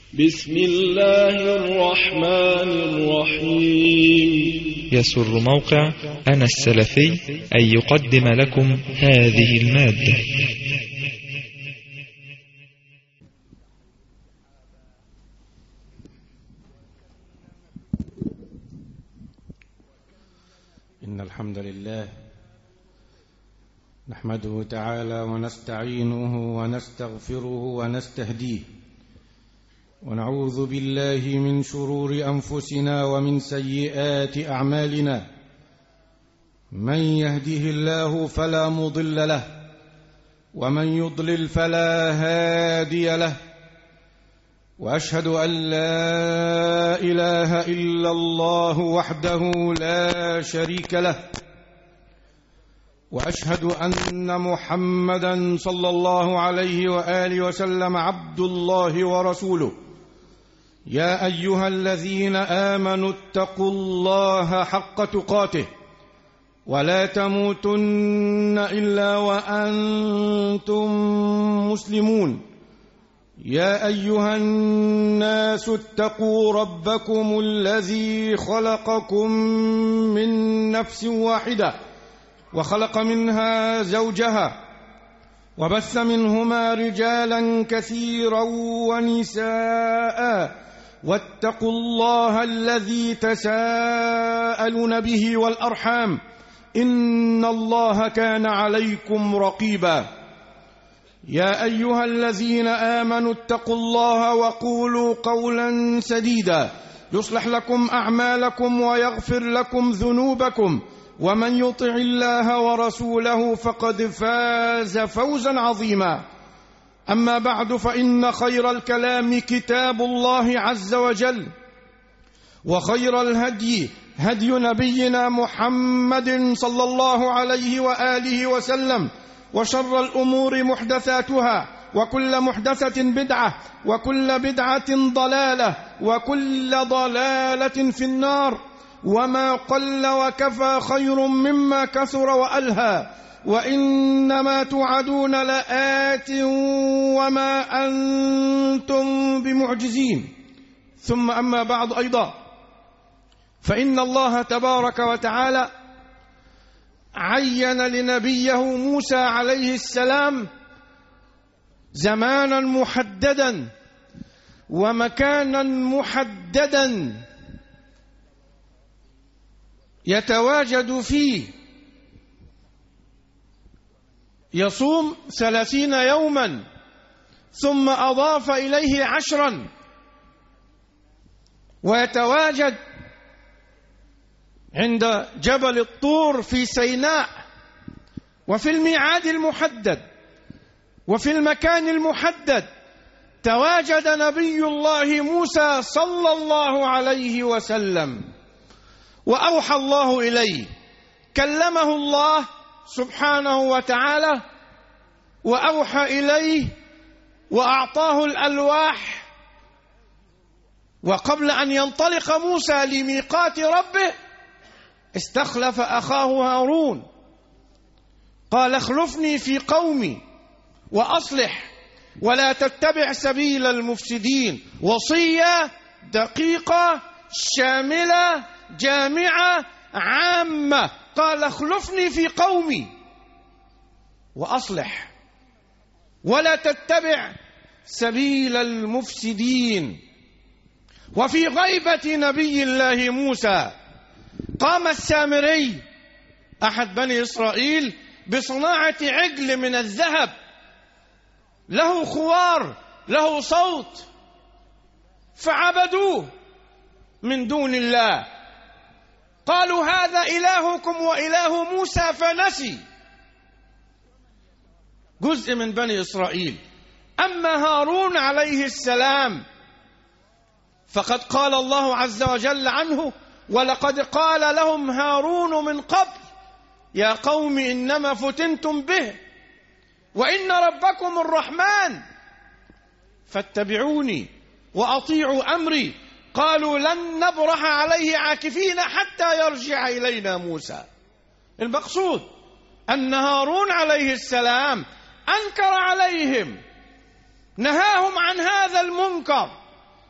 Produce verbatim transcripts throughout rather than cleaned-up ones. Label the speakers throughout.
Speaker 1: بسم الله الرحمن الرحيم.
Speaker 2: يسر موقع أنا السلفي أن يقدم لكم هذه المادة.
Speaker 3: إن الحمد لله نحمده تعالى ونستعينه ونستغفره ونستهديه، ونعوذ بالله من شرور أنفسنا ومن سيئات أعمالنا. من يهده الله فلا مضل له، ومن يضلل فلا هادي له، وأشهد أن لا إله إلا الله وحده لا شريك له، وأشهد أن محمدًا صلى الله عليه وآله وسلم عبد الله ورسوله. يا أيها الذين آمنوا اتقوا الله حق تقاته ولا تموتن إلا وأنتم مسلمون. يا أيها الناس اتقوا ربكم الذي خلقكم من نفس واحدة وخلق منها زوجها وبث منهما رجالا كثيرا ونساء، واتقوا الله الذي تساءلون به والأرحام، إن الله كان عليكم رقيبا. يا أيها الذين آمنوا اتقوا الله وقولوا قولا سديدا يصلح لكم أعمالكم ويغفر لكم ذنوبكم، ومن يطع الله ورسوله فقد فاز فوزا عظيما. أما بعد، فإن خير الكلام كتاب الله عز وجل، وخير الهدي هدي نبينا محمد صلى الله عليه وآله وسلم، وشر الأمور محدثاتها، وكل محدثة بدعة، وكل بدعة ضلالة، وكل ضلالة في النار. وما قل وكفى خير مما كثر وألهى، وإنما توعدون لآت وما أنتم بمعجزين. ثم أما بعد، أيضا فإن الله تبارك وتعالى عين لنبيه موسى عليه السلام زمانا محددا ومكانا محددا يتواجد فيه، يصوم ثلاثين يوما ثم أضاف إليه عشرا، ويتواجد عند جبل الطور في سيناء، وفي الميعاد المحدد وفي المكان المحدد تواجد نبي الله موسى صلى الله عليه وسلم، وأوحى الله إليه، كلمه الله سبحانه وتعالى وأوحى إليه وأعطاه الألواح. وقبل أن ينطلق موسى لميقات ربه استخلف أخاه هارون، قال: اخلفني في قومي وأصلح ولا تتبع سبيل المفسدين. وصية دقيقة شاملة جامعة عامة، قال: اخلفني في قومي وأصلح ولا تتبع سبيل المفسدين. وفي غيبة نبي الله موسى قام السامري أحد بني إسرائيل بصناعة عجل من الذهب، له خوار، له صوت، فعبدوه من دون الله. قالوا: هذا إلهكم وإله موسى فنسي. جزء من بني إسرائيل. أما هارون عليه السلام فقد قال الله عز وجل عنه: ولقد قال لهم هارون من قبل يا قوم إنما فتنتم به وإن ربكم الرحمن فاتبعوني وأطيعوا أمري. قالوا: لن نبرح عليه عاكفين حتى يرجع إلينا موسى. المقصود أن هارون عليه السلام أنكر عليهم، نهاهم عن هذا المنكر،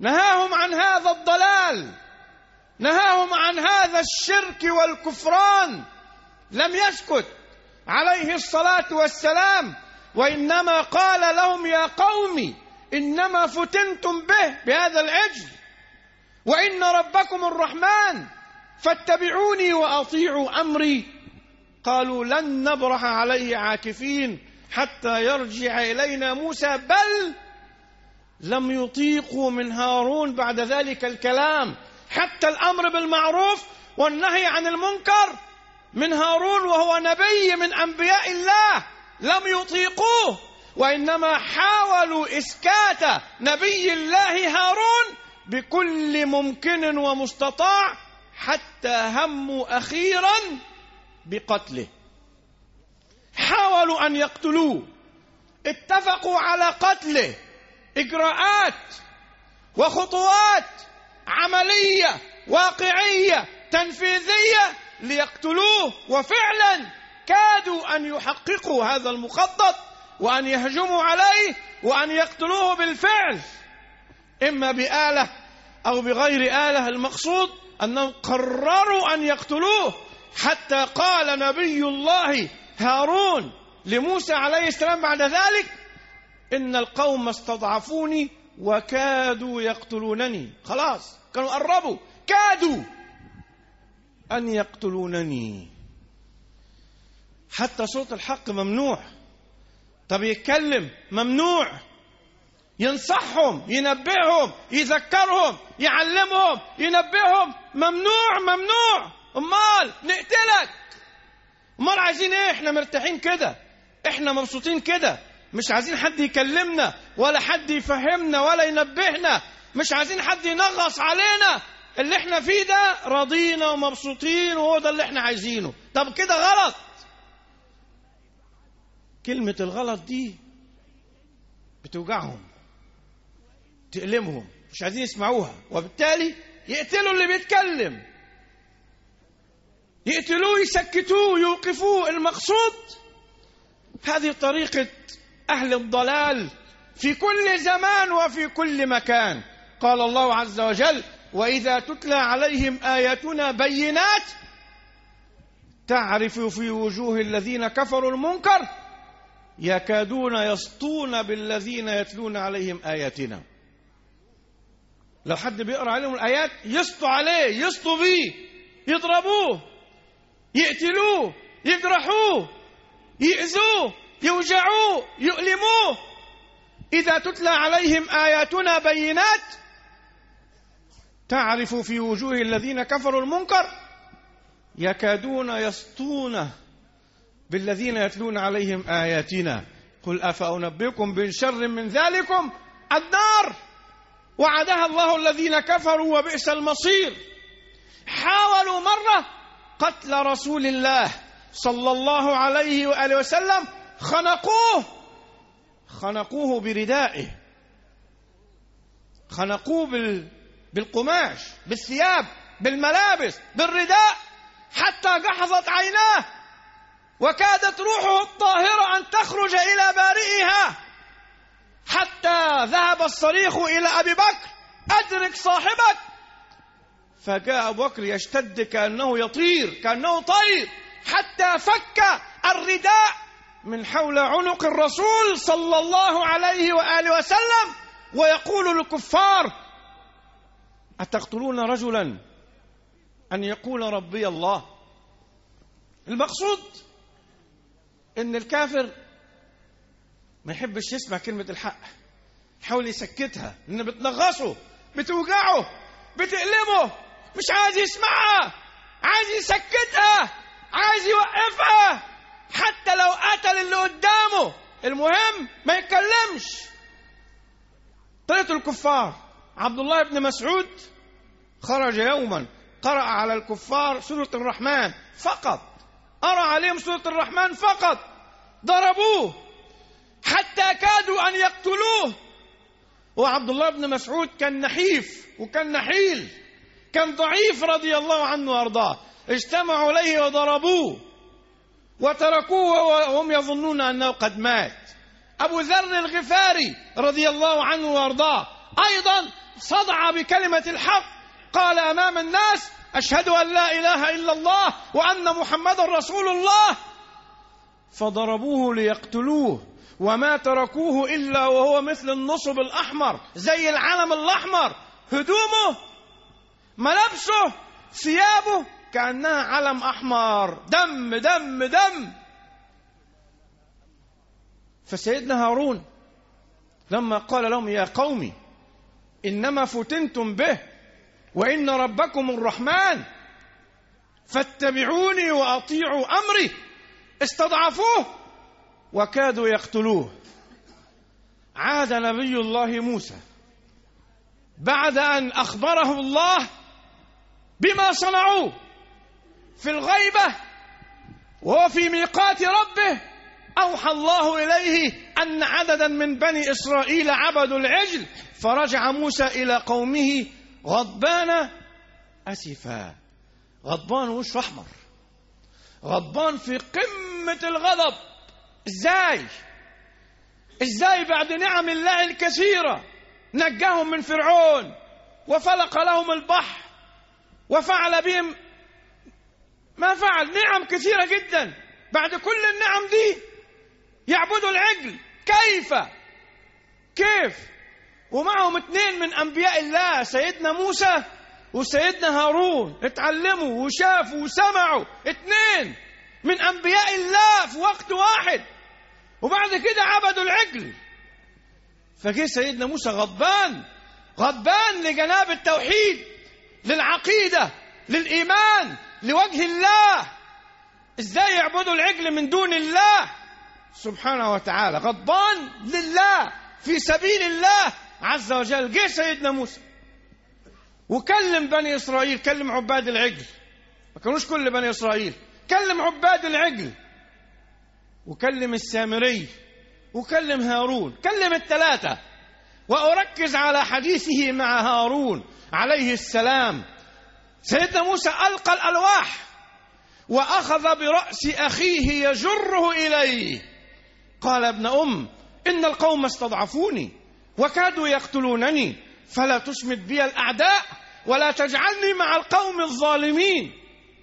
Speaker 3: نهاهم عن هذا الضلال، نهاهم عن هذا الشرك والكفران. لم يسكت عليه الصلاة والسلام، وإنما قال لهم: يا قوم إنما فتنتم به بهذا العجل، وإن ربكم الرحمن فاتبعوني وأطيعوا أمري. قالوا: لن نبرح عليه عاكفين حتى يرجع إلينا موسى. بل لم يطيقوا من هارون بعد ذلك الكلام، حتى الأمر بالمعروف والنهي عن المنكر من هارون وهو نبي من أنبياء الله لم يطيقوه، وإنما حاولوا إسكات نبي الله هارون بكل ممكن ومستطاع، حتى هموا أخيرا بقتله. حاولوا أن يقتلوه، اتفقوا على قتله، إجراءات وخطوات عملية واقعية تنفيذية ليقتلوه، وفعلا كادوا أن يحققوا هذا المخطط وأن يهجموا عليه وأن يقتلوه بالفعل، إما بآلة أو بغير آلة. المقصود أنهم قرروا أن يقتلوه، حتى قال نبي الله هارون لموسى عليه السلام بعد ذلك: إن القوم استضعفوني وكادوا يقتلونني. خلاص كانوا قربوا، كادوا أن يقتلونني. حتى صوت الحق ممنوع. طب يتكلم ممنوع، ينصحهم، ينبههم، يذكرهم، يعلمهم، ينبههم ممنوع ممنوع. امال نقتلك؟ امال عايزين ايه؟ احنا مرتاحين كده، احنا مبسوطين كده، مش عايزين حد يكلمنا ولا حد يفهمنا ولا ينبهنا، مش عايزين حد ينغص علينا. اللي احنا فيه ده راضينا ومبسوطين، وهو ده اللي احنا عايزينه. طب كده غلط. كلمة الغلط دي بتوجعهم، تألمهم، مش عايزين يسمعوها، وبالتالي يقتلوا اللي بيتكلم، يقتلوه، يسكتوه، يوقفوه. المقصود هذه طريقة أهل الضلال في كل زمان وفي كل مكان. قال الله عز وجل: وإذا تتلى عليهم آياتنا بينات تعرف في وجوه الذين كفروا المنكر يكادون يسطون بالذين يتلون عليهم آياتنا. لو حد بيقرأ عليهم الآيات يسطوا عليه، يسطوا بيه، يضربوه، يقتلوه، يجرحوه، يؤذوه، يوجعوه، يؤلموه. إذا تتلى عليهم آياتنا بينات تعرف في وجوه الذين كفروا المنكر يكادون يسطون بالذين يتلون عليهم آياتنا. قل أفأنبئكم بشر من ذلكم النار وعدها الله الذين كفروا وبئس المصير. حاولوا مرة قتل رسول الله صلى الله عليه وآله وسلم، خنقوه خنقوه بردائه، خنقوه بال... بالقماش، بالثياب، بالملابس، بالرداء، حتى جحظت عيناه وكادت روحه الطاهرة أن تخرج إلى بارئها، حتى ذهب الصريخ إلى أبي بكر: أدرك صاحبك. فجاء أبو بكر يشتد كأنه يطير، كأنه طير، حتى فك الرداء من حول عنق الرسول صلى الله عليه وآله وسلم، ويقول للكفار: أتقتلون رجلا أن يقول ربي الله؟ المقصود إن الكافر ما يحبش يسمع كلمة الحق، يحاول يسكتها، لأن بتنغصه، بتوجعه، بتألمه، مش عايز يسمعها، عايز يسكتها، عايز يوقفها، حتى لو قتل اللي قدامه، المهم ما يتكلمش. طريقة الكفار. عبد الله بن مسعود خرج يوما قرأ على الكفار سورة الرحمن فقط، قرأ عليهم سورة الرحمن فقط، ضربوه حتى كادوا أن يقتلوه. وعبد الله بن مسعود كان نحيف وكان نحيل، كان ضعيف رضي الله عنه وارضاه. اجتمعوا عليه وضربوه وتركوه وهم يظنون أنه قد مات. أبو ذر الغفاري رضي الله عنه وارضاه أيضا صدع بكلمة الحق، قال أمام الناس: أشهد أن لا إله إلا الله وأن محمد رسول الله. فضربوه ليقتلوه، وما تركوه إلا وهو مثل النصب الأحمر، زي العلم الأحمر، هدومه، ملابسه، ثيابه كأنها علم أحمر، دم دم دم. فسيدنا هارون لما قال لهم: يا قومي إنما فتنتم به وإن ربكم الرحمن فاتبعوني وأطيعوا أمري، استضعفوه وكادوا يقتلوه. عاد نبي الله موسى بعد أن أخبره الله بما صنعوه في الغيبة وهو في ميقات ربه، أوحى الله إليه أن عددا من بني إسرائيل عبدوا العجل، فرجع موسى إلى قومه غضبان أسفا. غضبان وش أحمر، غضبان في قمة الغضب. إزاي إزاي بعد نعم الله الكثيرة نجاهم من فرعون وفلق لهم البحر وفعل بهم ما فعل، نعم كثيرة جدا، بعد كل النعم دي يعبدوا العجل؟ كيف كيف ومعهم اثنين من أنبياء الله، سيدنا موسى وسيدنا هارون، اتعلموا وشافوا وسمعوا، اثنين من أنبياء الله في وقت واحد، وبعد كده عبدوا العجل. فجه سيدنا موسى غضبان غضبان لجناب التوحيد، للعقيدة، للإيمان، لوجه الله. ازاي يعبدوا العجل من دون الله سبحانه وتعالى؟ غضبان لله في سبيل الله عز وجل. جه سيدنا موسى وكلم بني إسرائيل، كلم عباد العجل، ما كانوش كل بني إسرائيل، كلم عباد العجل وكلم السامري وكلم هارون، كلم الثلاثة. وأركز على حديثه مع هارون عليه السلام. سيدنا موسى ألقى الألواح وأخذ برأس أخيه يجره إليه، قال: ابن أم، إن القوم استضعفوني وكادوا يقتلونني، فلا تشمت بي الأعداء ولا تجعلني مع القوم الظالمين.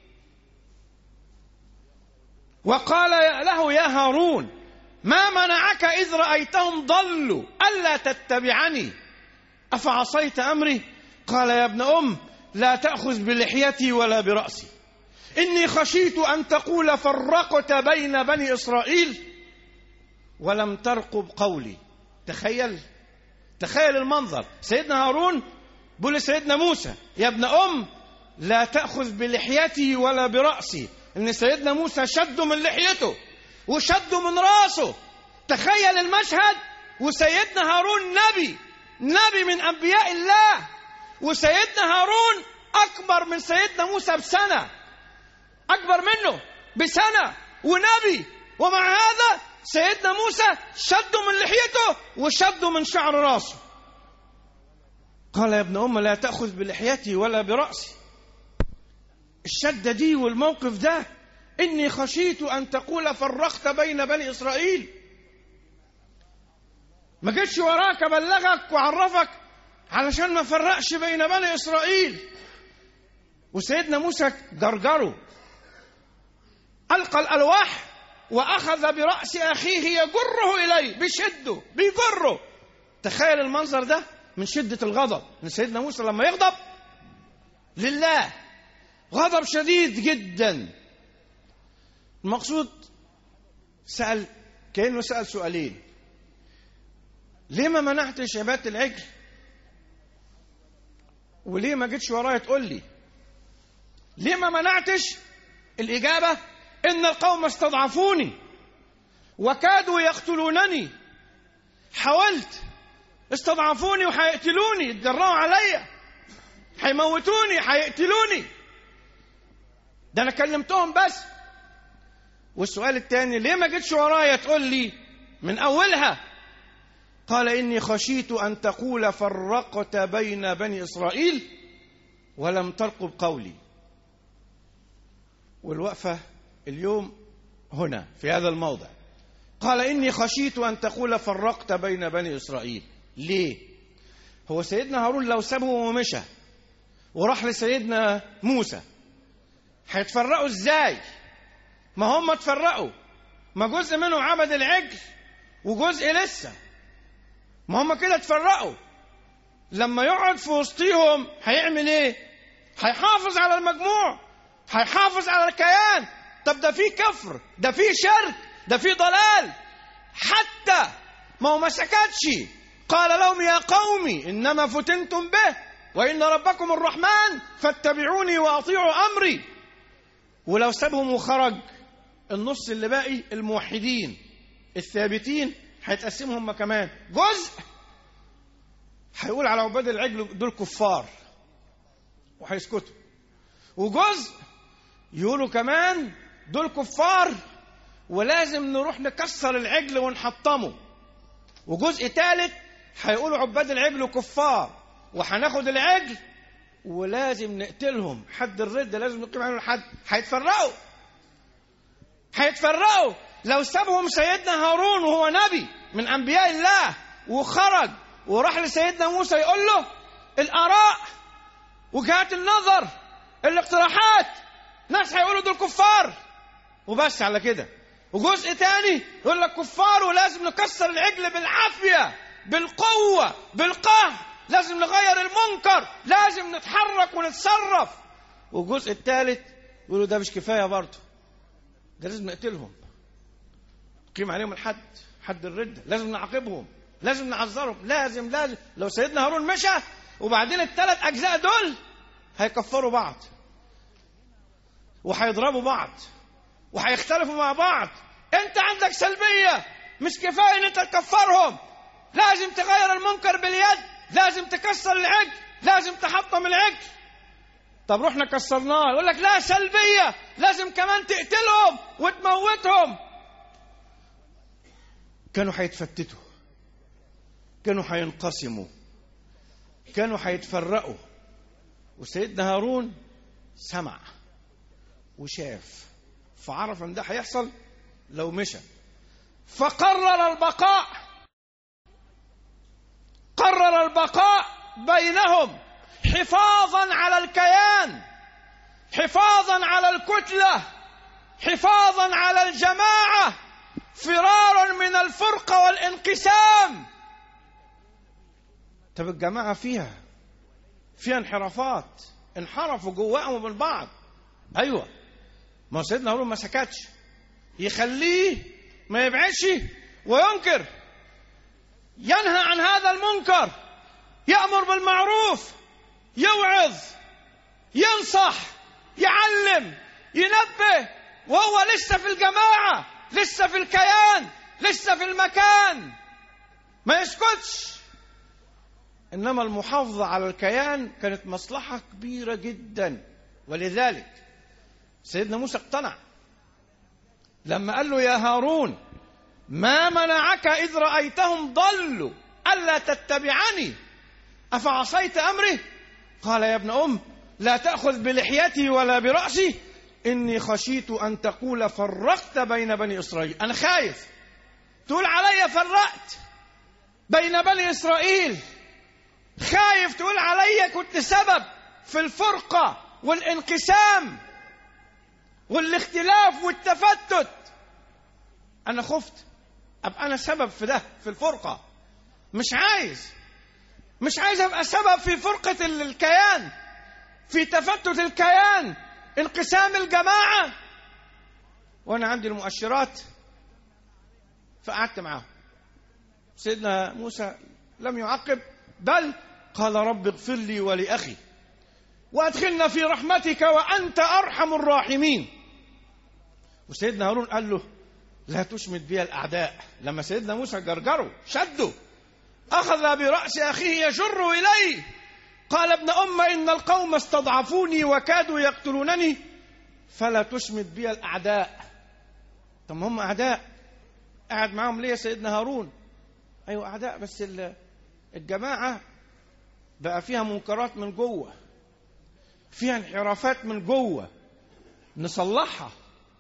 Speaker 3: وقال له: يا هارون، ما منعك إذ رأيتهم ضلوا ألا تتبعني أفعصيت أمري؟ قال: يا ابن أم، لا تأخذ بلحيتي ولا برأسي، إني خشيت أن تقول فرقت بين بني إسرائيل ولم ترقب قولي. تخيل تخيل المنظر. سيدنا هارون بيقول لسيدنا موسى: يا ابن أم، لا تأخذ بلحيتي ولا برأسي، إن سيدنا موسى شده من لحيته وشده من راسه. تخيل المشهد. وسيدنا هارون نبي نبي من أنبياء الله، وسيدنا هارون أكبر من سيدنا موسى بسنة، أكبر منه بسنة ونبي، ومع هذا سيدنا موسى شده من لحيته وشده من شعر راسه. قال: يا ابن أم، لا تأخذ بلحيتي ولا برأسي. الشدة دي والموقف ده، إني خشيت أن تقول فرقت بين بني إسرائيل. ما جيتش وراك أبلغك وعرفك علشان ما فرقش بين بني إسرائيل. وسيدنا موسى جرجره، ألقى الألواح وأخذ برأس أخيه يجره إليه، بشده بيجره. تخيل المنظر ده من شدة الغضب من سيدنا موسى لما يغضب لله، غضب شديد جدا. المقصود سأل، كأنه سأل سؤالين: ليه ما منعتش عبادة العجل؟ وليه ما جيتش ورايا تقول لي؟ ليه ما منعتش؟ الإجابة: إن القوم استضعفوني وكادوا يقتلونني. حاولت، استضعفوني وحيقتلوني، اتجرأوا عليا، حيموتوني، حيقتلوني. ده أنا كلمتهم بس. والسؤال الثاني: ليه ما جيتش ورايا تقول لي من أولها؟ قال: إني خشيت أن تقول فرقت بين بني إسرائيل ولم ترقب قولي. والوقفة اليوم هنا في هذا الموضع. قال: إني خشيت أن تقول فرقت بين بني إسرائيل. ليه؟ هو سيدنا هارون لو سابهم ومشى وراح لسيدنا موسى هيتفرقوا ازاي؟ ما هم اتفرقوا، ما جزء منهم عبد العجل وجزء لسه، ما هم كده اتفرقوا. لما يقعد في وسطيهم هيعمل ايه؟ هيحافظ على المجموع، هيحافظ على الكيان. طب ده فيه كفر، ده فيه شرك، ده فيه ضلال. حتى ما هو ما سكتش، قال لهم يا قومي إنما فتنتم به وإن ربكم الرحمن فاتبعوني وأطيعوا أمري. ولو سابهم وخرج، النص اللي باقي الموحدين الثابتين هيتقسمهم هم كمان. جزء هيقول على عباد العجل دول كفار وهيسكتوا، وجزء يقولوا كمان دول كفار ولازم نروح نكسر العجل ونحطمه، وجزء ثالث هيقولوا عباد العجل كفار وهناخد العجل ولازم نقتلهم، حد الردة لازم نقيم عليهم الحد. هيتفرقوا هيتفرقوا لو سابهم سيدنا هارون وهو نبي من أنبياء الله وخرج وراح لسيدنا موسى يقول له الآراء، وجهات النظر، الاقتراحات، ناس هيقولوا دول كفار وبس على كده، وجزء تاني يقول لك كفار ولازم نكسر العجل بالعافية بالقوة بالقهر، لازم نغير المنكر، لازم نتحرك ونتصرف. والجزء الثالث يقولوا ده مش كفاية برضه، ده لازم نقتلهم، نقيم عليهم الحد، حد الردة، لازم نعاقبهم، لازم نعذرهم، لازم لازم. لو سيدنا هارون مشى وبعدين الثلاث أجزاء دول هيكفروا بعض وهيضربوا بعض وهيختلفوا مع بعض. انت عندك سلبية، مش كفاية ان انت تكفرهم، لازم تغير المنكر باليد، لازم تكسر العجل، لازم تحطم العجل. طب رحنا كسرناه، يقول لك لا سلبية، لازم كمان تقتلهم وتموتهم. كانوا هيتفتتوا، كانوا هينقسموا، كانوا هيتفرقوا. وسيدنا هارون سمع وشاف فعرف ان ده هيحصل لو مشى، فقرر البقاء، قرر البقاء بينهم حفاظا على الكيان، حفاظا على الكتلة، حفاظا على الجماعة، فرارا من الفرقة والانقسام. طب الجماعة فيها فيها انحرافات، انحرفوا جواهم وبين بعض. ايوه، ما سيدنا هارون ما سكتش، يخليه ما يبعدش وينكر، ينهى عن هذا المنكر، يأمر بالمعروف، يوعظ، ينصح، يعلم، ينبه، وهو لسه في الجماعة، لسه في الكيان، لسه في المكان، ما يسكتش. إنما المحافظة على الكيان كانت مصلحة كبيرة جدا. ولذلك سيدنا موسى اقتنع لما قال له يا هارون ما منعك إذ رأيتهم ضلوا ألا تتبعني أفعصيت أمري؟ قال يا ابن أم لا تأخذ بلحيتي ولا برأسي إني خشيت أن تقول فرقت بين بني إسرائيل. أنا خايف تقول علي فرقت بين بني إسرائيل، خايف تقول علي كنت سبب في الفرقة والانقسام والاختلاف والتفتت. أنا خفت أبقى أنا سبب في ده، في الفرقة. مش عايز مش عايز أبقى سبب في فرقة الكيان، في تفتت الكيان، انقسام الجماعة. وأنا عندي المؤشرات فقعدت معاه. سيدنا موسى لم يعقب، بل قال رب اغفر لي ولأخي وأدخلنا في رحمتك وأنت أرحم الراحمين. وسيدنا هارون قال له لا تشمت بي الأعداء. لما سيدنا موسى جرجره شده، أخذ برأس أخيه يجر إليه، قال ابن أم إن القوم استضعفوني وكادوا يقتلونني فلا تشمت بي الأعداء. طب هم أعداء، قاعد معهم ليه سيدنا هارون؟ أيوة أعداء، بس الجماعة بقى فيها منكرات من جوه، فيها انحرافات من جوه، نصلحها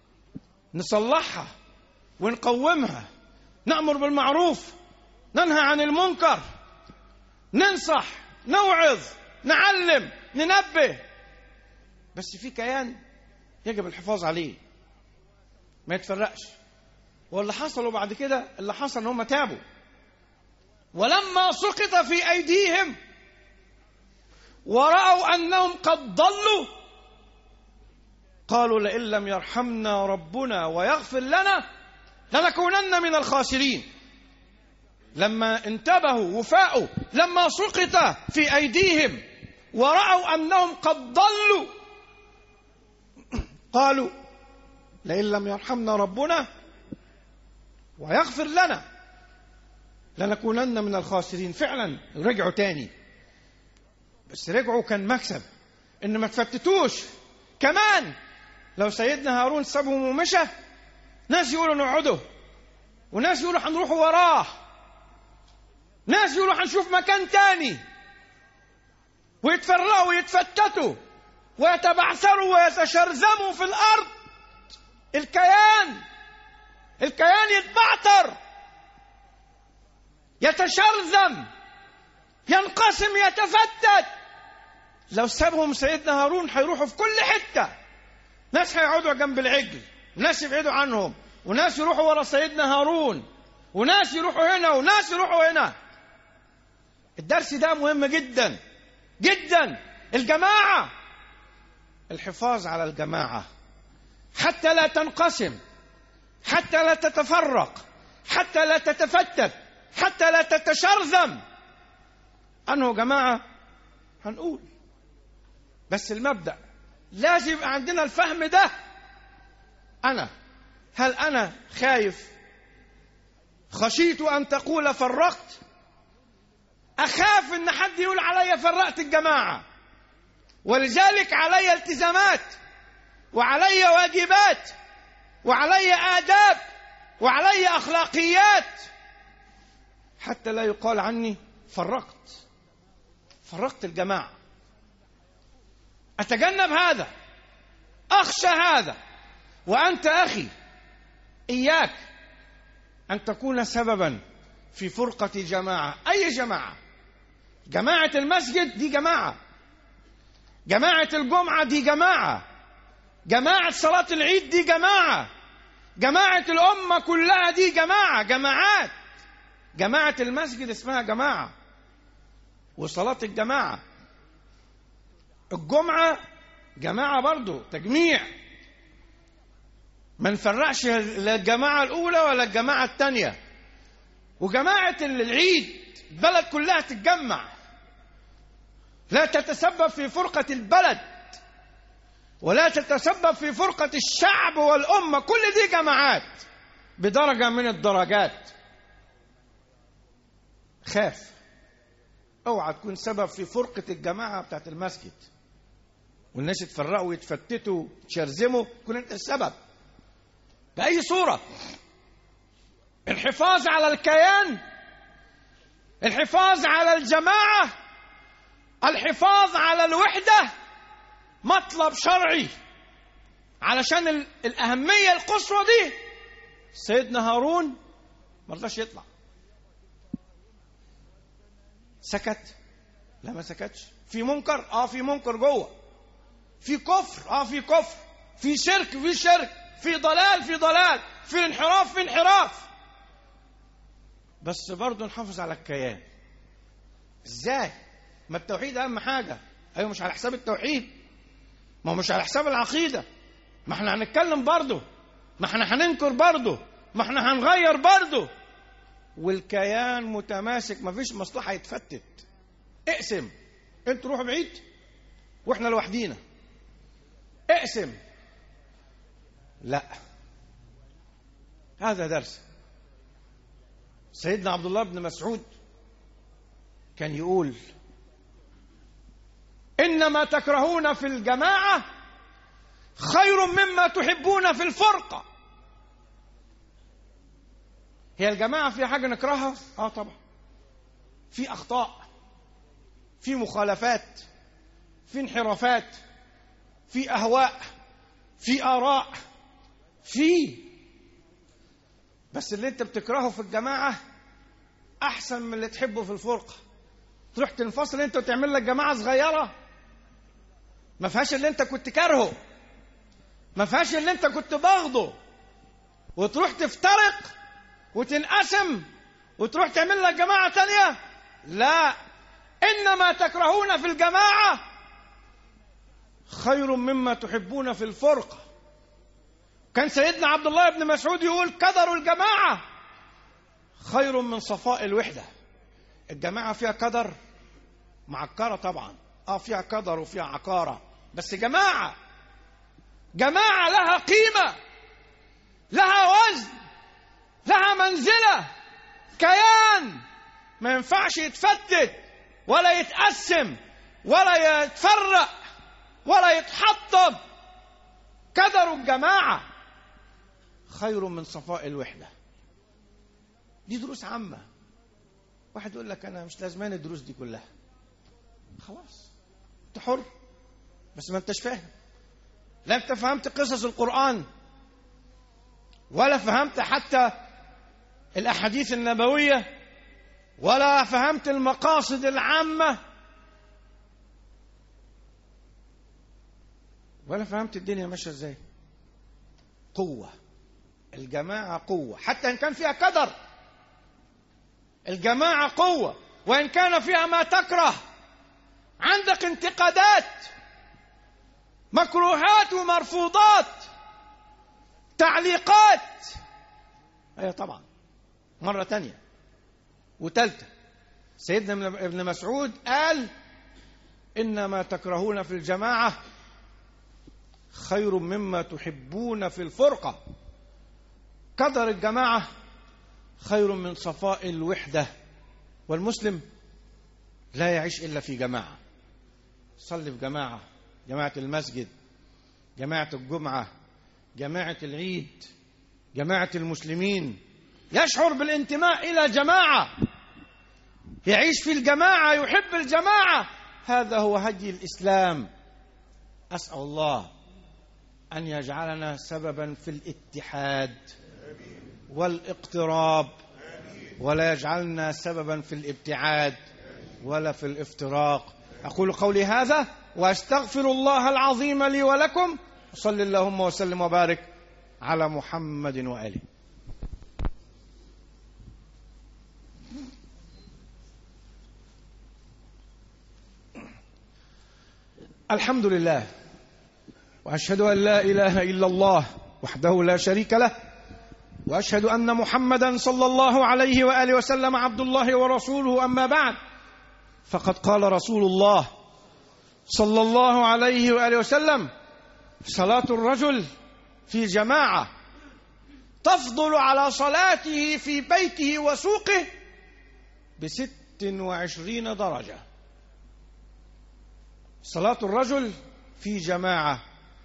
Speaker 3: نصلحها ونقومها، نأمر بالمعروف، ننهى عن المنكر، ننصح، نوعظ، نعلم، ننبه، بس في كيان يجب الحفاظ عليه ما يتفرقش. واللي حصلوا بعد كده، اللي حصل ان هم تابوا، ولما سقط في أيديهم ورأوا أنهم قد ضلوا قالوا لئن لم يرحمنا ربنا ويغفر لنا لنكونن من الخاسرين. لما انتبهوا وفاقوا، لما سقط في أيديهم ورأوا أنهم قد ضلوا قالوا لئن لم يرحمنا ربنا ويغفر لنا لنكونن من الخاسرين. فعلا رجعوا تاني، بس رجعوا كان مكسب ان ما تفتتوش. كمان لو سيدنا هارون سابهم ومشى، ناس يقولوا نقعده، وناس يقولوا هنروح وراه، ناس يقولوا هنشوف مكان تاني، ويتفرقوا ويتفتتوا ويتبعثروا ويتشرذموا في الارض. الكيان الكيان يتبعثر، يتشرذم، ينقسم، يتفتت. لو سابهم سيدنا هارون هيروحوا في كل حتة. ناس هيقعدوا جنب العجل، وناس يبعدوا عنهم، وناس يروحوا ورا سيدنا هارون، وناس يروحوا هنا، وناس يروحوا هنا. الدرس ده مهم جدا جدا. الجماعة، الحفاظ على الجماعة حتى لا تنقسم، حتى لا تتفرق، حتى لا تتفتت، حتى لا تتشرذم. أنه جماعة هنقول، بس المبدأ لازم يبقى عندنا الفهم ده. أنا هل أنا خايف؟ خشيت أن تقول فرقت؟ أخاف أن حد يقول علي فرقت الجماعة، ولذلك علي التزامات، وعلي واجبات، وعلي آداب، وعلي أخلاقيات، حتى لا يقال عني فرقت فرقت الجماعة. أتجنب هذا، أخشى هذا. وأنت أخي إياك أن تكون سببا في فرقة جماعة. أي جماعة؟ جماعة المسجد دي جماعة، جماعة الجمعة دي جماعة، جماعة صلاة العيد دي جماعة، جماعة الأمة كلها دي جماعة، جماعات. جماعة المسجد اسمها جماعة، وصلاة الجماعة، الجمعة جماعة برضو، تجميع. ما نفرقش لا الجماعة الأولى ولا الجماعة الثانية. وجماعة العيد البلد كلها تتجمع، لا تتسبب في فرقة البلد ولا تتسبب في فرقة الشعب والأمة. كل دي جماعات بدرجة من الدرجات. خاف اوعى تكون سبب في فرقة الجماعة بتاعت المسجد، والناس يتفرقوا ويتفتتوا ويتشرذموا، تكون انت السبب بأي صورة. الحفاظ على الكيان، الحفاظ على الجماعة، الحفاظ على الوحدة مطلب شرعي. علشان الأهمية القصوى دي سيدنا هارون ما رضاش يطلع، سكت. لا ما سكتش. في منكر، اه في منكر جوه، في كفر، اه في كفر، في شرك، في شرك، في ضلال، في ضلال، في انحراف، في انحراف، بس برضه نحافظ على الكيان. ازاي؟ ما التوحيد اهم حاجه. ايوه مش على حساب التوحيد، ما هو مش على حساب العقيده. ما احنا هنتكلم برضه، ما احنا هننكر برضه، ما احنا هنغير برضه، والكيان متماسك. ما فيش مصلحه يتفتت. اقسم، انتوا روحوا بعيد واحنا لوحدينا. اقسم، لا. هذا درس. سيدنا عبد الله بن مسعود كان يقول إنما تكرهون في الجماعة خير مما تحبون في الفرقة. هي الجماعة فيها حاجة نكرهها؟ آه طبعا. في أخطاء، في مخالفات، في انحرافات، في أهواء، في آراء، في بس اللي انت بتكرهه في الجماعة أحسن من اللي تحبه في الفرقة. تروح تنفصل انت وتعمل لك جماعة صغيرة ما فيهاش اللي انت كنت كارهه، ما فيهاش اللي انت كنت باغضه، وتروح تفترق وتنقسم وتروح تعمل لك جماعة تانية. لا، إنما تكرهون في الجماعة خير مما تحبون في الفرقة. كان سيدنا عبد الله بن مسعود يقول كدر الجماعة خير من صفاء الوحدة. الجماعة فيها كدر، معكرة طبعا، اه فيها كدر وفيها عكارة، بس جماعة جماعة لها قيمة، لها وزن، لها منزلة، كيان ما ينفعش يتفتت ولا يتقسم ولا يتفرق ولا يتحطم. كدر الجماعة خير من صفاء الوحدة. دي دروس عامة. واحد يقول لك أنا مش لازمان الدروس دي كلها، خلاص أنت حر، بس ما أنتش فاهم. لا أنت فهمت قصص القرآن ولا فهمت حتى الأحاديث النبوية ولا فهمت المقاصد العامة ولا فهمت الدنيا ماشية ازاي. قوة الجماعة، قوة حتى إن كان فيها كدر. الجماعة قوة وإن كان فيها ما تكره. عندك انتقادات، مكروهات ومرفوضات، تعليقات، أيوة طبعا مرة تانية وتالتة. سيدنا ابن مسعود قال إنما تكرهون في الجماعة خير مما تحبون في الفرقة. كدر الجماعة خير من صفاء الوحدة. والمسلم لا يعيش إلا في جماعة. صلي في جماعة، جماعة المسجد، جماعة الجمعة، جماعة العيد، جماعة المسلمين. يشعر بالانتماء إلى جماعة، يعيش في الجماعة، يحب الجماعة. هذا هو هدي الإسلام. أسأل الله أن يجعلنا سببا في الاتحاد والاقتراب، ولا يجعلنا سببا في الابتعاد ولا في الافتراق. أقول قولي هذا وأستغفر الله العظيم لي ولكم. صلى اللهم وسلم وبارك على محمد وآله. الحمد لله، وأشهد أن لا إله إلا الله وحده لا شريك له، وأشهد أن محمدا صلى الله عليه وآله وسلم عبد الله ورسوله. أما بعد، فقد قال رسول الله صلى الله عليه وآله وسلم: صلاة الرجل في جماعة تفضل على صلاته في بيته وسوقه بست وعشرين درجة. صلاة الرجل في جماعة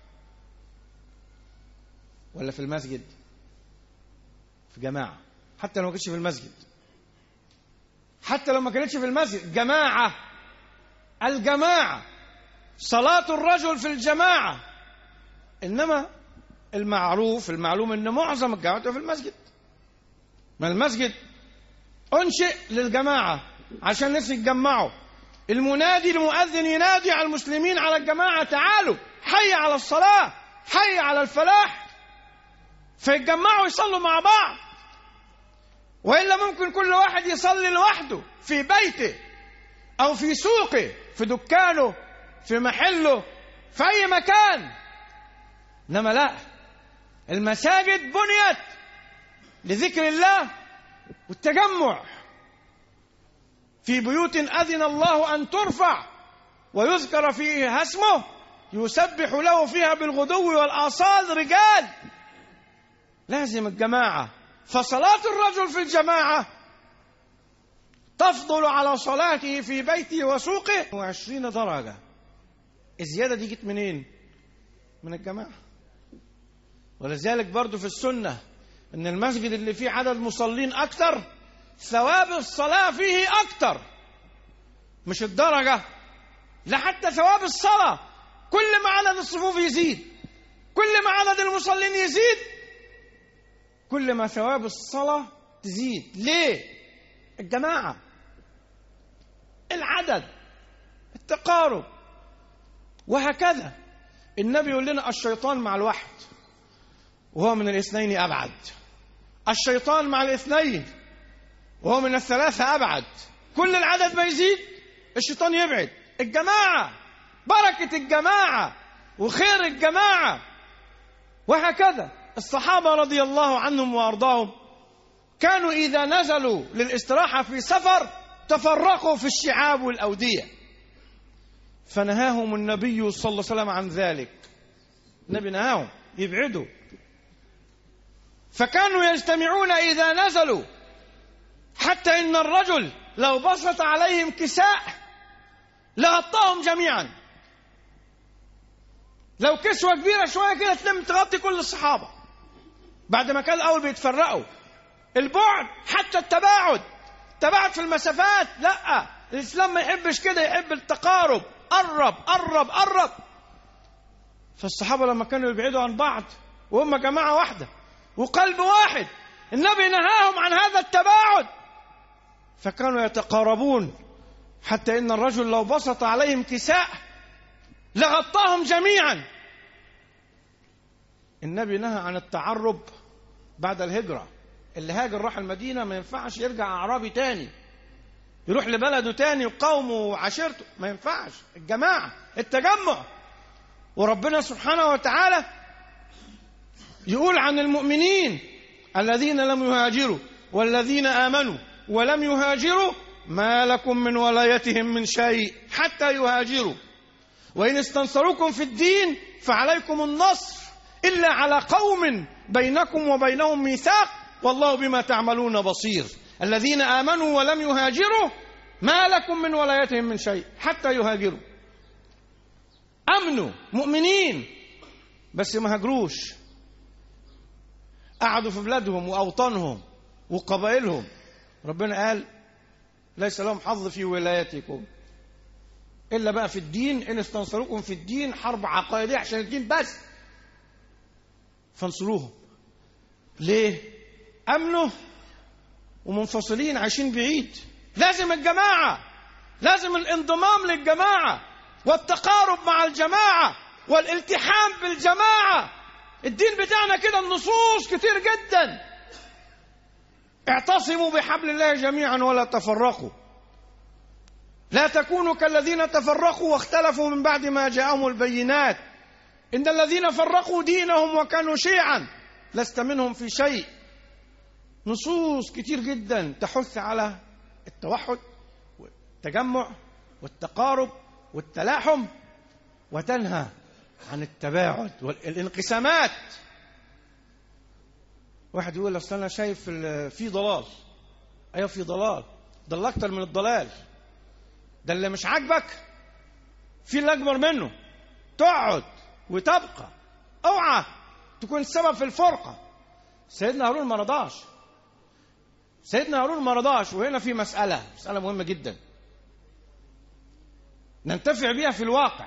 Speaker 3: ولا في المسجد؟ في جماعة. حتى لو ما كانتش في المسجد، حتى لو ما كانتش في المسجد، جماعة. الجماعة صلاة الرجل في الجماعة. إنما المعروف المعلوم أن معظم الجماعات في المسجد. ما المسجد أنشئ للجماعة عشان الناس يتجمعوا. المنادي المؤذن ينادي على المسلمين على الجماعة: تعالوا حي على الصلاة، حي على الفلاح، فيتجمعوا يصلوا مع بعض. وإلا ممكن كل واحد يصلي لوحده في بيته أو في سوقه، في دكانه، في محله، في أي مكان. إنما لا، المساجد بنيت لذكر الله والتجمع. في بيوت أذن الله أن ترفع ويذكر فيها اسمه يسبح له فيها بالغدو والآصال رجال. لازم الجماعة. فصلاة الرجل في الجماعة تفضل على صلاته في بيته وسوقه وعشرين درجة. الزيادة دي جت منين؟ من الجماعة. ولذلك برضو في السنة ان المسجد اللي فيه عدد مصلين اكتر ثواب الصلاة فيه اكتر. مش الدرجة، لا، حتى ثواب الصلاة. كل ما عدد الصفوف يزيد، كل ما عدد المصلين يزيد، كل ما ثواب الصلاة تزيد. ليه؟ الجماعة. العدد، التقارب. وهكذا النبي يقول لنا الشيطان مع الواحد وهو من الاثنين أبعد، الشيطان مع الاثنين وهو من الثلاثة أبعد. كل العدد ما يزيد الشيطان يبعد. الجماعة، بركة الجماعة وخير الجماعة. وهكذا الصحابة رضي الله عنهم وأرضاهم كانوا إذا نزلوا للاستراحة في سفر تفرقوا في الشعاب والأودية، فنهاهم النبي صلى الله عليه وسلم عن ذلك. النبي نهاهم يبعدوا، فكانوا يجتمعون إذا نزلوا، حتى إن الرجل لو بسط عليهم كساء لغطاهم جميعا. لو كسوة كبيرة شوية كده تلم تغطي كل الصحابة، بعد ما كان الأول بيتفرقوا. البعد، حتى التباعد، تباعد في المسافات، لا، الإسلام ما يحبش كده، يحب التقارب. قرب قرب قرب. فالصحابة لما كانوا يبعدوا عن بعض وهم جماعة واحدة وقلب واحد، النبي نهاهم عن هذا التباعد، فكانوا يتقاربون حتى إن الرجل لو بسط عليهم كساء لغطاهم جميعا. النبي نهى عن التعرب بعد الهجرة. اللي هاجر راح المدينة ما ينفعش يرجع أعرابي تاني يروح لبلده تاني وقومه وعشيرته، ما ينفعش. الجماعة، التجمع. وربنا سبحانه وتعالى يقول عن المؤمنين الذين لم يهاجروا والذين آمنوا ولم يهاجروا ما لكم من ولايتهم من شيء حتى يهاجروا وإن استنصروكم في الدين فعليكم النصر إلا على قوم بينكم وبينهم ميثاق والله بما تعملون بصير. الذين آمنوا ولم يهاجروا ما لكم من ولايتهم من شيء حتى يهاجروا. أمنوا، مؤمنين، بس ما هاجروش، قعدوا في بلادهم وأوطانهم وقبائلهم. ربنا قال ليس لهم حظ في ولايتكم إلا بقى في الدين، إن استنصروكم في الدين حرب عقائدية عشان الدين بس فانصروهم. ليه؟ أمنوا ومنفصلين عايشين بعيد. لازم الجماعة، لازم الانضمام للجماعة والتقارب مع الجماعة والالتحام بالجماعة. الدين بتاعنا كده النصوص كتير جدا. اعتصموا بحبل الله جميعا ولا تفرقوا، لا تكونوا كالذين تفرقوا واختلفوا من بعد ما جاءهم البينات إن الذين فرقوا دينهم وكانوا شيعا لست منهم في شيء. نصوص كتير جدا تحث على التوحد والتجمع والتقارب والتلاحم، وتنهى عن التباعد والانقسامات. واحد يقول اصل انا شايف في ضلال. ايوه في ضلال، ضل اكتر من الضلال. ده اللي مش عاجبك في اللي اكبر منه، تقعد وتبقى. اوعى تكون السبب في الفرقه. سيدنا هارون ما رضاش، سيدنا هارون ما رضاش. وهنا في مساله مساله مهمه جدا ننتفع بها في الواقع.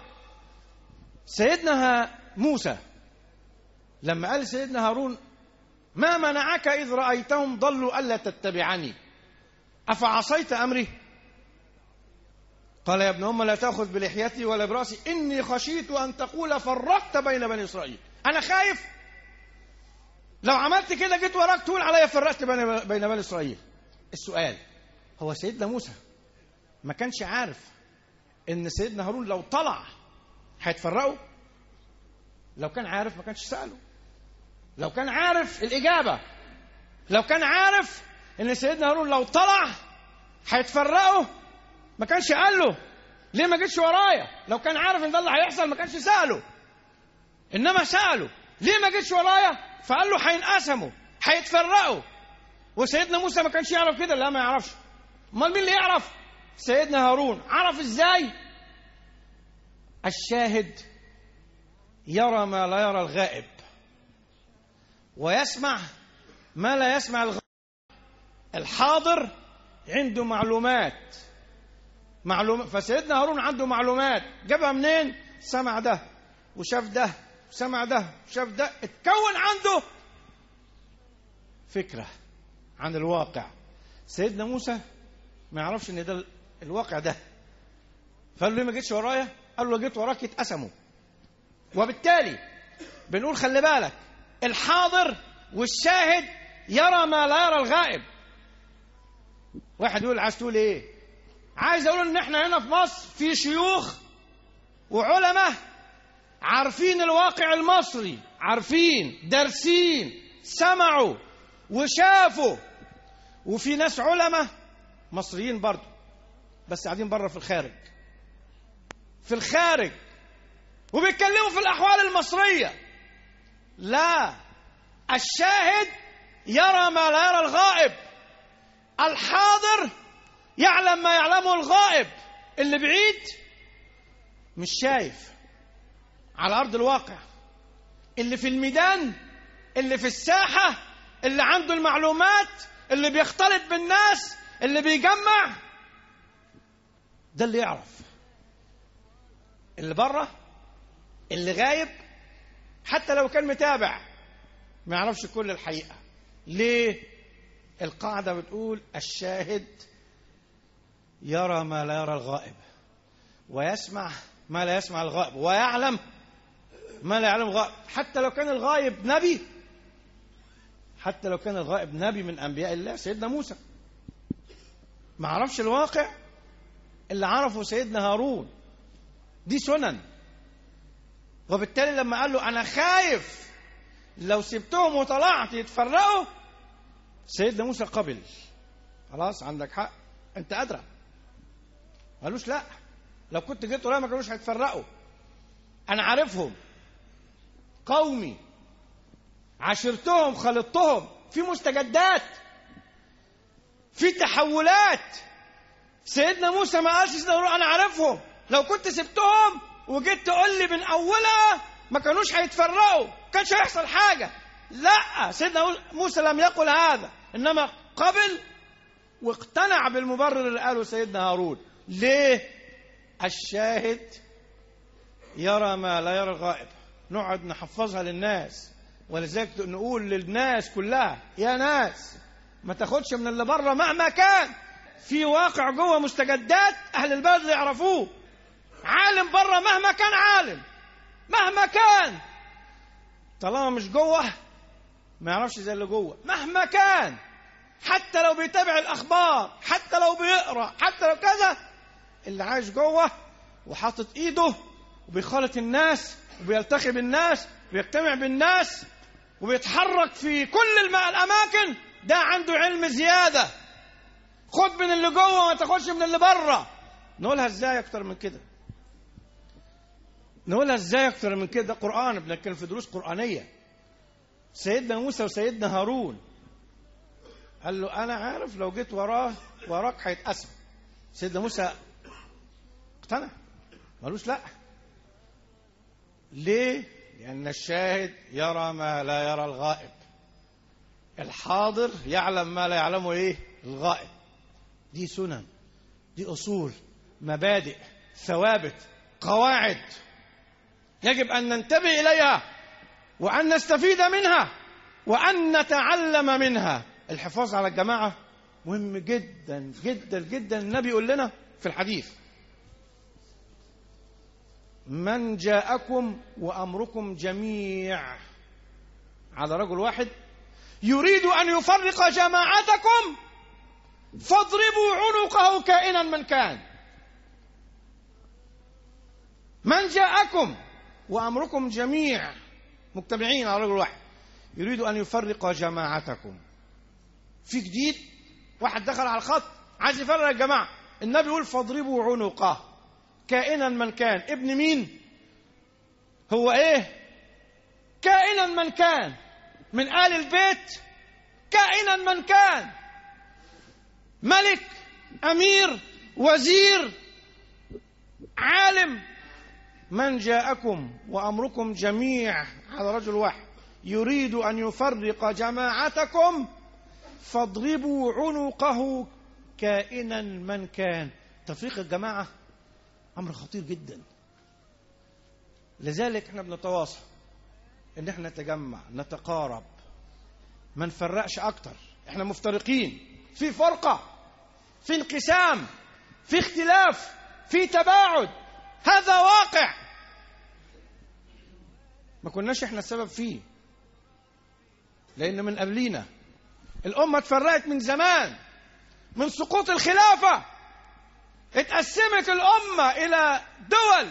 Speaker 3: سيدنا موسى لما قال سيدنا هارون ما منعك إذ رأيتهم ضلوا ألا تتبعني أفعصيت أمري؟ قال يا ابن أم لا تأخذ بلحيتي ولا برأسي إني خشيت أن تقول فرقت بين بني إسرائيل. أنا خايف لو عملت كده جيت وراك تقول عليا فرقت بين بني إسرائيل. السؤال هو سيدنا موسى ما كانش عارف إن سيدنا هارون لو طلع هيتفرقوا؟ لو كان عارف ما كانش سأله. لو كان عارف الإجابة، لو كان عارف إن سيدنا هارون لو طلع هيتفرقوا ما كانش قال له ليه ما جيتش ورايا. لو كان عارف إن ده اللي هيحصل ما كانش سأله، إنما سأله ليه ما جيتش ورايا، فقال له هينقسموا هيتفرقوا. وسيدنا موسى ما كانش يعرف كده. لا ما يعرفش. امال مين اللي يعرف؟ سيدنا هارون. عرف ازاي؟ الشاهد يرى ما لا يرى الغائب ويسمع ما لا يسمع الغائب. الحاضر عنده معلومات معلومات فسيدنا هارون عنده معلومات جابها منين؟ سمع ده وشاف ده سمع ده وشاف ده، اتكون عنده فكرة عن الواقع. سيدنا موسى ما يعرفش ان ده الواقع ده فقال له ليه ما جيتش ورايا؟ قال له جيت وراك اتقسموا. وبالتالي بنقول خلي بالك، الحاضر والشاهد يرى ما لا يرى الغائب. واحد يقول عايز تقول ايه؟ عايز اقول ان احنا هنا في مصر في شيوخ وعلماء عارفين الواقع المصري، عارفين، دارسين، سمعوا وشافوا. وفي ناس علماء مصريين برضو بس قاعدين بره في الخارج في الخارج وبيتكلموا في الأحوال المصرية. لا، الشاهد يرى ما لا يرى الغائب، الحاضر يعلم ما يعلمه الغائب. اللي بعيد مش شايف على أرض الواقع، اللي في الميدان، اللي في الساحة، اللي عنده المعلومات، اللي بيختلط بالناس، اللي بيجمع، ده اللي يعرف. اللي بره، اللي غايب، حتى لو كان متابع ما يعرفش كل الحقيقة. ليه؟ القاعدة بتقول الشاهد يرى ما لا يرى الغائب، ويسمع ما لا يسمع الغائب، ويعلم ما لا يعلم الغائب. حتى لو كان الغائب نبي، حتى لو كان الغائب نبي من أنبياء الله، سيدنا موسى ما عرفش الواقع اللي عرفه سيدنا هارون. دي سنن. وبالتالي لما قال له أنا خايف لو سبتهم وطلعت يتفرقوا، سيدنا موسى قبل. خلاص عندك حق، أنت أدرى. قالوش لا، لو كنت جيت ورايا ما كانوش هيتفرقوا. أنا عارفهم، قومي، عشرتهم، خلطتهم، في مستجدات، في تحولات. سيدنا موسى ما قالش سيدنا أنا عارفهم، لو كنت سبتهم وجيت تقول لي من أولها ما كانوش هيتفرقوا، كانش هيحصل حاجة. لا، سيدنا موسى لم يقل هذا، إنما قبل واقتنع بالمبرر اللي قاله سيدنا هارون. ليه؟ الشاهد يرى ما لا يرى الغائب. نقعد نحفظها للناس، ولذلك نقول للناس كلها يا ناس ما تاخدش من اللي بره مهما كان. في واقع جوه مستجدات أهل البلد اللي يعرفوه. عالم بره مهما كان عالم، مهما كان، طالما مش جوه ما يعرفش زي اللي جوه مهما كان. حتى لو بيتابع الأخبار، حتى لو بيقرأ، حتى لو كذا، اللي عايش جوه وحاطط إيده وبيخالط الناس وبيلتقي بالناس وبيجتمع بالناس وبيتحرك في كل الأماكن، ده عنده علم زيادة. خد من اللي جوه وما تاخدش من اللي بره. نقولها ازاي اكتر من كده؟ نقولها ازاي اكتر من كده؟ ده قرآن، بنتكلم في دروس قرآنية. سيدنا موسى وسيدنا هارون قال له انا عارف لو جيت وراه وراك هيتقسم. سيدنا موسى اقتنع، مالوش لا. ليه؟ لأن الشاهد يرى ما لا يرى الغائب، الحاضر يعلم ما لا يعلمه ايه الغائب. دي سنن، دي أصول، مبادئ، ثوابت، قواعد يجب أن ننتبه إليها وأن نستفيد منها وأن نتعلم منها. الحفاظ على الجماعة مهم جدا جدا جدا. النبي يقول لنا في الحديث من جاءكم وأمركم جميع على رجل واحد يريد أن يفرق جماعتكم فاضربوا عنقه كائنا من كان. من جاءكم وأمركم جميع مجتمعين على رجل واحد يريد أن يفرق جماعتكم. في جديد واحد دخل على الخط عايز يفرق الجماعة، النبي يقول فاضربوا عنقه كائنا من كان. ابن مين هو؟ ايه؟ كائنا من كان، من آل البيت، كائنا من كان، ملك، أمير، وزير، عالم. من جاءكم وأمركم جميع على رجل واحد يريد أن يفرق جماعتكم فاضربوا عنقه كائنا من كان. تفريق الجماعة أمر خطير جدا. لذلك احنا بنتواصل ان احنا نتجمع، نتقارب، ما نفرقش اكتر. احنا مفترقين، في فرقة، في انقسام، في اختلاف، في تباعد، هذا واقع ما كناش احنا السبب فيه، لأن من قبلينا الأمة اتفرقت من زمان، من سقوط الخلافة اتقسمت الأمة إلى دول،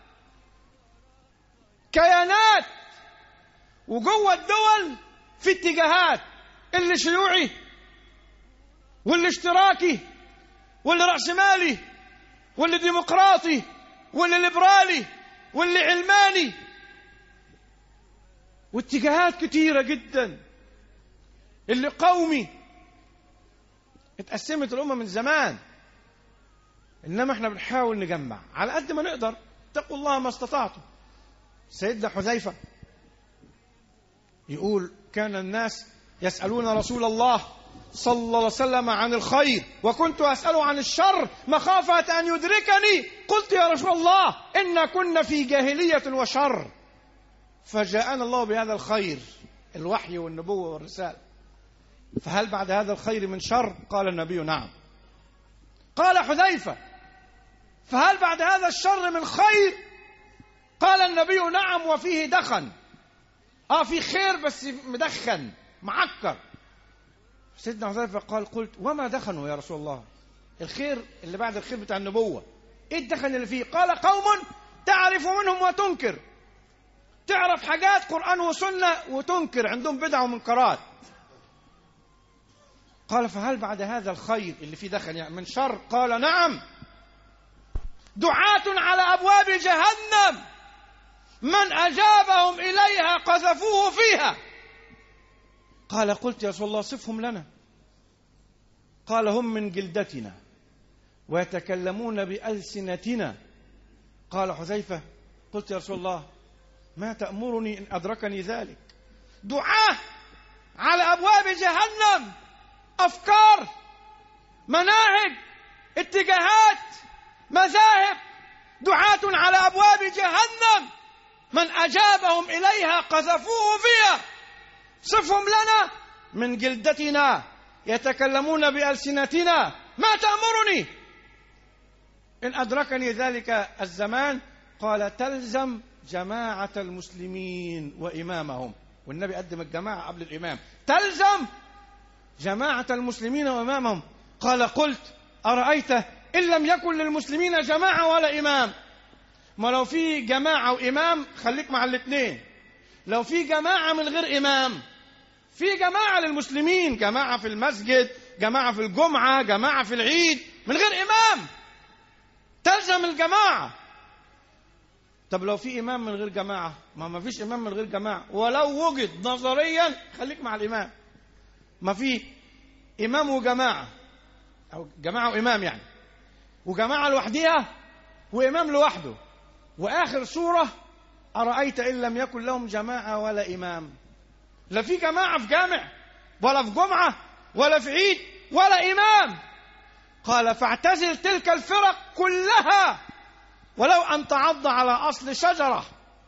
Speaker 3: كيانات، وجوه الدول في اتجاهات، اللي شيوعي واللي اشتراكي واللي رأسمالي واللي ديمقراطي واللي ليبرالي واللي علماني، واتجاهات كتيرة جدا، اللي قومي. اتقسمت الأمة من زمان، إنما احنا بنحاول نجمع على قد ما نقدر. اتقوا الله ما استطعتم. سيدنا حذيفة يقول: كان الناس يسألون رسول الله صلى الله عليه وسلم عن الخير، وكنت أسأله عن الشر مخافة أن يدركني. قلت: يا رسول الله، إنا كنا في جاهلية وشر، فجاءنا الله بهذا الخير، الوحي والنبوة والرسالة، فهل بعد هذا الخير من شر؟ قال النبي: نعم. قال حذيفة: فهل بعد هذا الشر من خير؟ قال النبي: نعم، وفيه دخن. اه في خير بس مدخن معكر. سيدنا حذيفة قال: قلت: وما دخنوا يا رسول الله؟ الخير اللي بعد الخير بتاع النبوة، ايه الدخن اللي فيه؟ قال: قوم تعرف منهم وتنكر، تعرف حاجات قرآن وسنة وتنكر، عندهم بدع ومنكرات. قال: فهل بعد هذا الخير اللي فيه دخن يعني من شر؟ قال: نعم، دعاة على أبواب جهنم، من أجابهم إليها قذفوه فيها. قال: قلت: يا رسول الله صفهم لنا. قال: هم من جلدتنا ويتكلمون بألسنتنا. قال حذيفة: قلت: يا رسول الله ما تأمرني إن أدركني ذلك؟ دعاة على أبواب جهنم، أفكار، مناهج، اتجاهات، مذاهب، دعاة على أبواب جهنم، من أجابهم إليها قذفوه فيها. صفهم لنا: من جلدتنا يتكلمون بألسنتنا. ما تأمرني إن أدركني ذلك الزمان؟ قال: تلزم جماعة المسلمين وإمامهم. والنبي قدم الجماعة قبل الإمام. تلزم جماعة المسلمين وإمامهم. قال: قلت: أرأيت إن لم يكن للمسلمين جماعة ولا إمام؟ ما لو في جماعة وإمام خليك مع الاثنين. لو في جماعة من غير إمام، في جماعة للمسلمين، جماعة في المسجد، جماعة في الجمعة، جماعة في العيد، من غير إمام تلزم الجماعة. طب لو في إمام من غير جماعة؟ ما ما فيش إمام من غير جماعة، ولو وجد نظريا خليك مع الإمام. ما في إمام وجماعة، أو جماعة وإمام يعني، وجماعة لوحدها وإمام لوحده. وآخر سورة: أرأيت إن لم يكن لهم جماعة ولا إمام. لا في جماعة في جامع ولا في جمعة ولا في عيد ولا إمام. قال: فاعتزل تلك الفرق كلها ولو أن تعض على أصل شجرة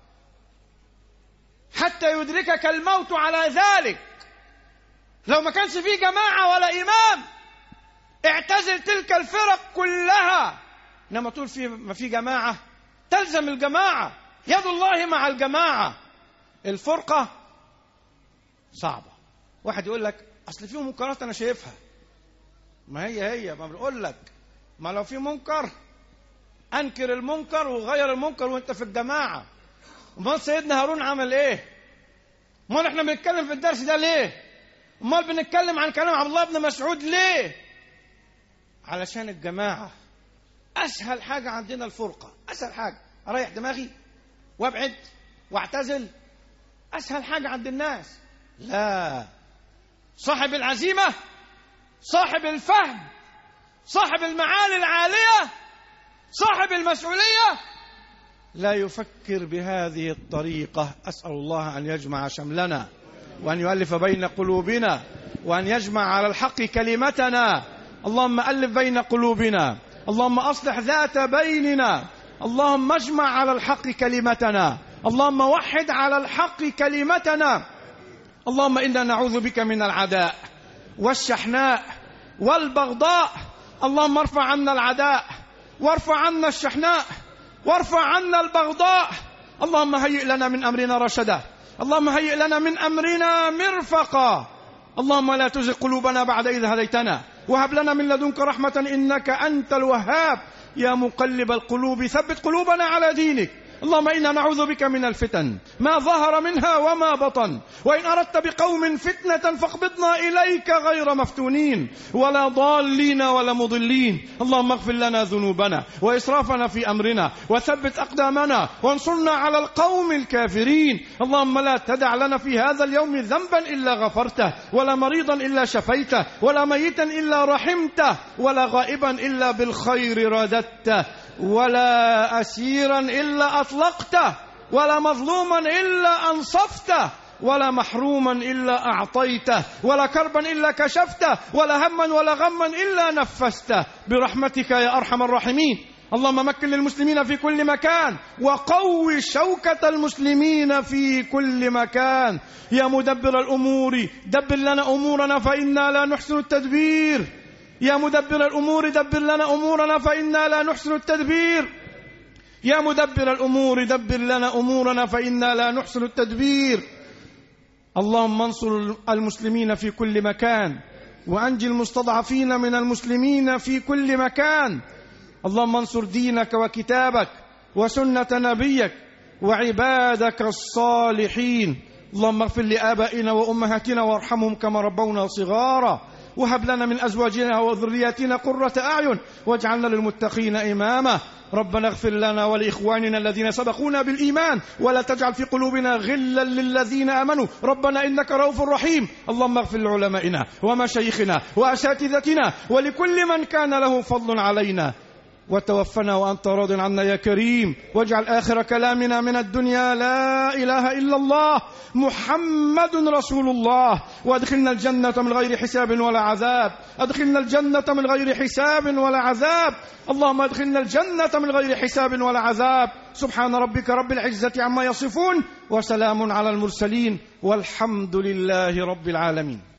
Speaker 3: حتى يدركك الموت على ذلك. لو ما كانش في جماعة ولا إمام اعتزل تلك الفرق كلها. إنما طول في ما في جماعة تلزم الجماعة، يد الله مع الجماعة. الفرقة صعبة. واحد يقول لك: أصل في منكرات أنا شايفها. ما هي هي ما بقول لك، ما لو في منكر أنكر المنكر وغير المنكر وأنت في الجماعة. امال سيدنا هارون عمل إيه؟ امال إحنا بنتكلم في الدرس ده ليه؟ امال بنتكلم عن كلام عبد الله بن مسعود ليه؟ علشان الجماعة. أسهل حاجة عندنا الفرقة، أسهل حاجة أريح دماغي وأبعد وأعتزل، أسهل حاجة عند الناس. لا، صاحب العزيمة، صاحب الفهم، صاحب المعاني العالية، صاحب المسؤولية لا يفكر بهذه الطريقة. أسأل الله أن يجمع شملنا وأن يؤلف بين قلوبنا وأن يجمع على الحق كلمتنا. اللهم ألف بين قلوبنا، اللهم أصلح ذات بيننا، اللهم اجمع على الحق كلمتنا، اللهم وحد على الحق كلمتنا. اللهم إنا نعوذ بك من العداء والشحناء والبغضاء. اللهم ارفع عنا العداء وارفع عنا الشحناء، وارفع عنا البغضاء. اللهم هيئ لنا من أمرنا رشدا، اللهم هيئ لنا من أمرنا مرفقا. اللهم لا تزغ قلوبنا بعد إذ هديتنا، وهب لنا من لدنك رحمة إنك أنت الوهاب. يا مقلب القلوب ثبت قلوبنا على دينك. اللهم إنا نعوذ بك من الفتن ما ظهر منها وما بطن، وإن أردت بقوم فتنة فاقبضنا إليك غير مفتونين ولا ضالين ولا مضلين. اللهم اغفر لنا ذنوبنا وإسرافنا في أمرنا، وثبت أقدامنا وانصرنا على القوم الكافرين. اللهم لا تدع لنا في هذا اليوم ذنبا إلا غفرته، ولا مريضا إلا شفيته، ولا ميتا إلا رحمته، ولا غائبا إلا بالخير رددته، ولا أسيرا إلا أطلقته، ولا مظلوما إلا أنصفته، ولا محروما إلا أعطيته، ولا كربا إلا كشفته، ولا هما ولا غما إلا نفسته، برحمتك يا أرحم الراحمين. اللهم مكن للمسلمين في كل مكان، وقو شوكة المسلمين في كل مكان. يا مدبر الأمور دبر لنا أمورنا فإنا لا نحسن التدبير. يا مدبر الأمور دبر لنا أمورنا فإنا لا نحسن التدبير. يا مدبر الأمور دبر لنا أمورنا فإنا لا نحسن التدبير. اللهم انصر المسلمين في كل مكان، وأنجي المستضعفين من المسلمين في كل مكان. اللهم انصر دينك وكتابك وسنة نبيك وعبادك الصالحين. اللهم اغفر لآبائنا وأمهاتنا وارحمهم كما ربونا صغارا، وهب لنا من أزواجنا وذرياتنا قرة أعين واجعلنا للمتقين إماما. ربنا اغفر لنا ولإخواننا الذين سبقونا بالإيمان، ولا تجعل في قلوبنا غلا للذين آمنوا ربنا إنك رؤوف رحيم. اللهم اغفر لعلمائنا ومشايخنا وأساتذتنا ولكل من كان له فضل علينا، وتوفنا وأنت راض عنا يا كريم. واجعل آخر كلامنا من الدنيا لا إله إلا الله محمد رسول الله. وادخلنا الجنة من غير حساب ولا عذاب، ادخلنا الجنة من غير حساب ولا عذاب. اللهم ادخلنا الجنة من غير حساب ولا عذاب. سبحان ربك رب العزة عما يصفون، وسلام على المرسلين، والحمد لله رب العالمين.